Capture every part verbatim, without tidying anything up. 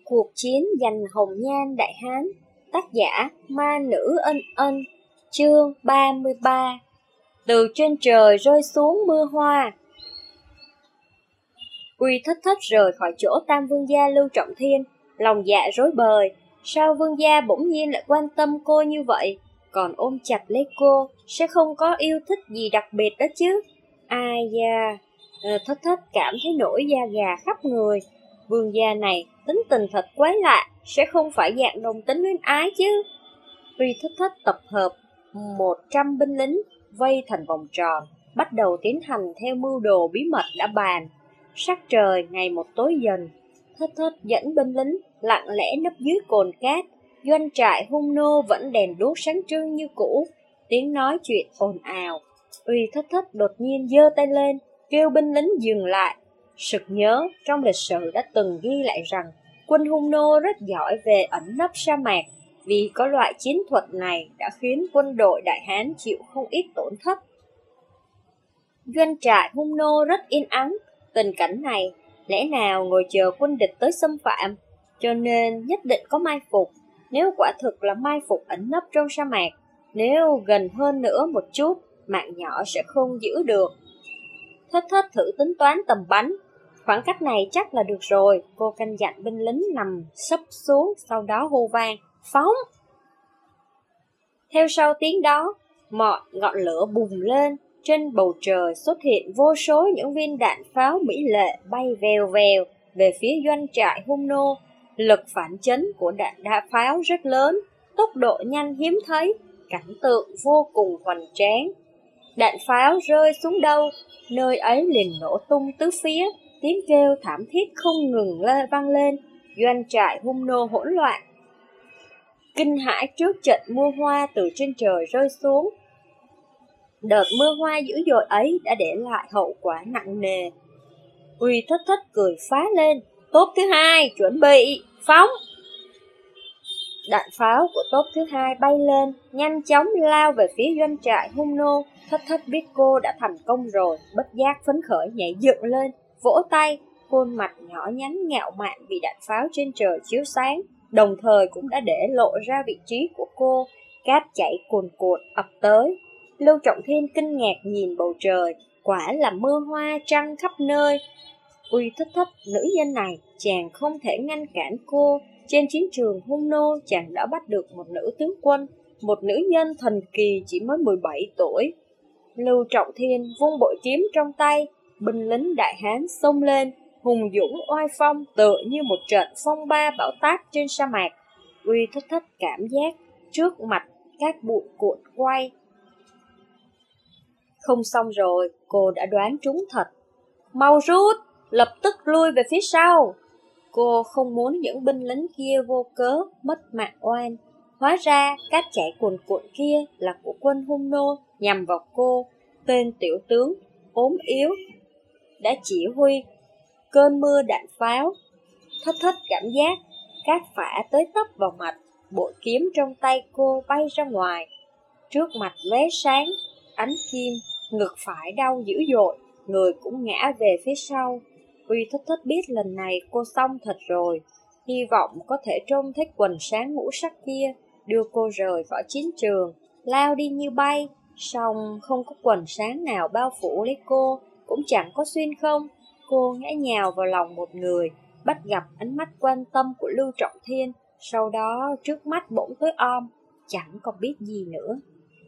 Cuộc chiến giành hồng nhan Đại Hán. Tác giả Ma Nữ Ân Ân. Chương ba mươi ba. Từ trên trời rơi xuống mưa hoa. Uy Thất Thất rời khỏi chỗ Tam Vương gia Lưu Trọng Thiên, lòng dạ rối bời. Sao Vương gia bỗng nhiên lại quan tâm cô như vậy, còn ôm chặt lấy cô, sẽ không có yêu thích gì đặc biệt đó chứ? Ai da, Thất Thất cảm thấy nổi da gà khắp người. Vương gia này tính tình thật quái lạ, sẽ không phải dạng đồng tính luyến ái chứ? Uy Thất Thất tập hợp một trăm binh lính vây thành vòng tròn, bắt đầu tiến hành theo mưu đồ bí mật đã bàn. Sắc trời ngày một tối dần, Thất Thất dẫn binh lính lặng lẽ nấp dưới cồn cát. Doanh trại hung nô vẫn đèn đuốc sáng trưng như cũ, tiếng nói chuyện ồn ào. Uy Thất Thất đột nhiên giơ tay lên, kêu binh lính dừng lại. Sực nhớ trong lịch sử đã từng ghi lại rằng quân hung nô rất giỏi về ẩn nấp sa mạc. Vì có loại chiến thuật này đã khiến quân đội Đại Hán chịu không ít tổn thất. Doanh trại hung nô rất yên ắng. Tình cảnh này lẽ nào ngồi chờ quân địch tới xâm phạm, cho nên nhất định có mai phục. Nếu quả thực là mai phục ẩn nấp trong sa mạc, nếu gần hơn nữa một chút, mạng nhỏ sẽ không giữ được. Thất Thất thử tính toán tầm bắn, khoảng cách này chắc là được rồi. Cô căn dặn binh lính nằm sấp xuống, sau đó hô vang phóng. Theo sau tiếng đó, mọi ngọn lửa bùng lên. Trên bầu trời xuất hiện vô số những viên đạn pháo mỹ lệ bay vèo vèo về phía doanh trại hung nô. Lực phản chấn của đạn đá pháo rất lớn, tốc độ nhanh hiếm thấy, cảnh tượng vô cùng hoành tráng. Đạn pháo rơi xuống đâu, nơi ấy liền nổ tung tứ phía, tiếng kêu thảm thiết không ngừng lê vang lên. Doanh trại hung nô hỗn loạn, kinh hãi trước trận mưa hoa từ trên trời rơi xuống. Đợt mưa hoa dữ dội ấy đã để lại hậu quả nặng nề. Uy Thất Thất cười phá lên, tốp thứ hai chuẩn bị phóng. Đạn pháo của tốp thứ hai bay lên, nhanh chóng lao về phía doanh trại hung nô. Thất Thất biết cô đã thành công rồi, bất giác phấn khởi nhảy dựng lên, vỗ tay. Khuôn mặt nhỏ nhắn ngạo mạn bị đạn pháo trên trời chiếu sáng, đồng thời cũng đã để lộ ra vị trí của cô. Cát chảy cuồn cuộn ập tới. Lưu Trọng Thiên kinh ngạc nhìn bầu trời, quả là mưa hoa trăng khắp nơi. Uy Thất Thất, nữ nhân này, chàng không thể ngăn cản cô. Trên chiến trường hung nô, chàng đã bắt được một nữ tướng quân, một nữ nhân thần kỳ chỉ mới mười bảy tuổi. Lưu Trọng Thiên vung bội kiếm trong tay, binh lính Đại Hán xông lên, hùng dũng oai phong tựa như một trận phong ba bão táp trên sa mạc. Uy Thất Thất cảm giác trước mặt các bụi cuộn quay. Không xong rồi, cô đã đoán trúng thật. Mau rút, lập tức lui về phía sau. Cô không muốn những binh lính kia vô cớ mất mạng oan. Hóa ra cát chảy cuồn cuộn kia là của quân hung nô nhằm vào cô. Tên tiểu tướng ốm yếu đã chỉ huy cơn mưa đạn pháo. Thất Thất cảm giác cát phả tới tấp vào mặt, bội kiếm trong tay cô bay ra ngoài. Trước mặt lóe sáng ánh kim, ngực phải đau dữ dội, người cũng ngã về phía sau. Uy Thất Thất biết lần này cô xong thật rồi, hy vọng có thể trông thấy quần sáng ngũ sắc kia đưa cô rời khỏi chiến trường, lao đi như bay. Song không có quần sáng nào bao phủ lấy cô, cũng chẳng có xuyên không. Cô ngã nhào vào lòng một người, bắt gặp ánh mắt quan tâm của Lưu Trọng Thiên. Sau đó trước mắt bỗng tối om, chẳng còn biết gì nữa.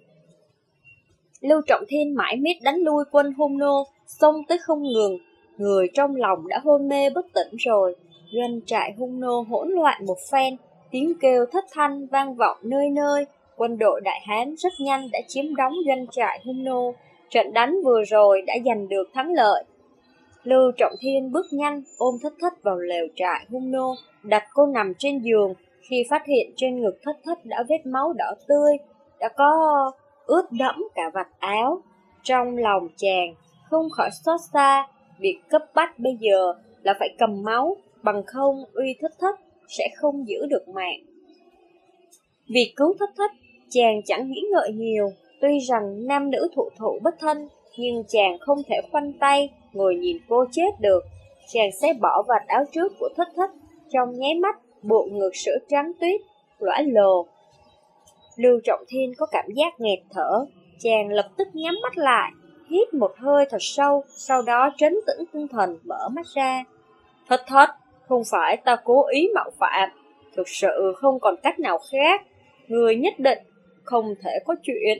Lưu Trọng Thiên mãi miết đánh lui quân hung nô, xông tới không ngừng. Người trong lòng đã hôn mê bất tỉnh rồi. Doanh trại hung nô hỗn loạn một phen, tiếng kêu thất thanh vang vọng nơi nơi. Quân đội Đại Hán rất nhanh đã chiếm đóng doanh trại hung nô. Trận đánh vừa rồi đã giành được thắng lợi. Lưu Trọng Thiên bước nhanh ôm Thất Thất vào lều trại hung nô, đặt cô nằm trên giường. Khi phát hiện trên ngực Thất Thất đã vết máu đỏ tươi, đã có ướt đẫm cả vạt áo, trong lòng chàng không khỏi xót xa. Việc cấp bách bây giờ là phải cầm máu, bằng không Uy Thất Thất sẽ không giữ được mạng. Vì cứu Thất Thất, chàng chẳng nghĩ ngợi nhiều. Tuy rằng nam nữ thụ thụ bất thân, nhưng chàng không thể khoanh tay ngồi nhìn cô chết được. Chàng sẽ bỏ vạt áo trước của Thất Thất, trong nháy mắt bộ ngực sữa trắng tuyết, lõa lồ. Lưu Trọng Thiên có cảm giác nghẹt thở, chàng lập tức nhắm mắt lại, hít một hơi thật sâu, sau đó trấn tĩnh tinh thần mở mắt ra. Thất thất, không phải ta cố ý mạo phạm, thực sự không còn cách nào khác, người nhất định không thể có chuyện.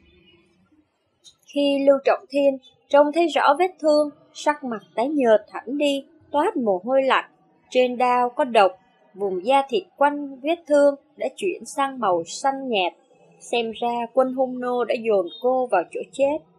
Khi Lưu Trọng Thiên trông thấy rõ vết thương, sắc mặt tái nhợt hẳn đi, toát mồ hôi lạnh, trên đao có độc, vùng da thịt quanh vết thương đã chuyển sang màu xanh nhạt, xem ra quân hung nô đã dồn cô vào chỗ chết.